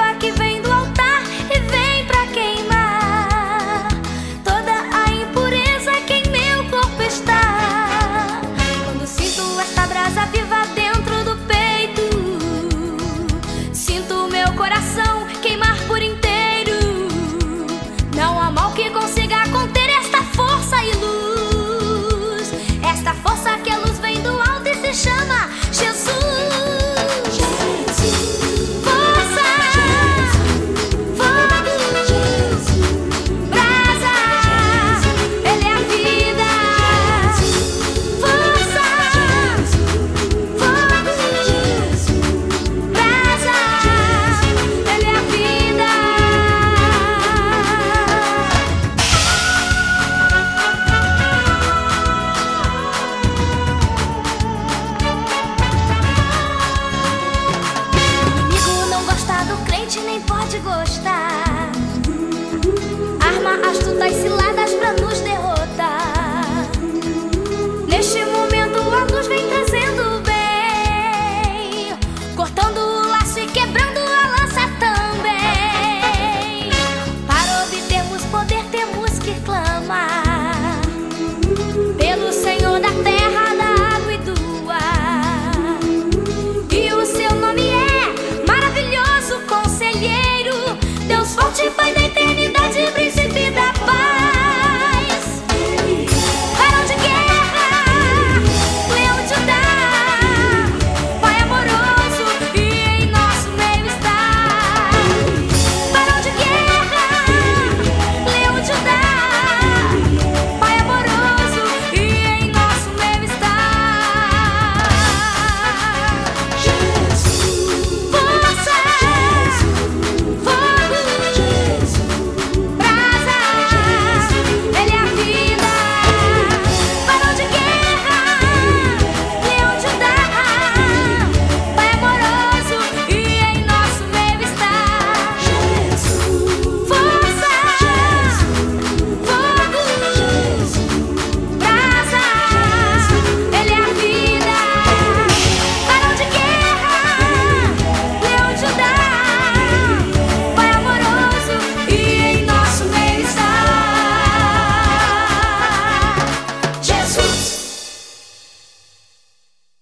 viva que vem do altar e vem pra queimar toda a impureza que em meu corpo está. Quando sinto esta brasa viva dentro do peito, sinto o meu coração queimar por inteiro. Não há mal que consiga conter esta força e luz, esta força que a luz vem do alto e se chama Jesus. Nem pode gostar, arma astutas ciladas pra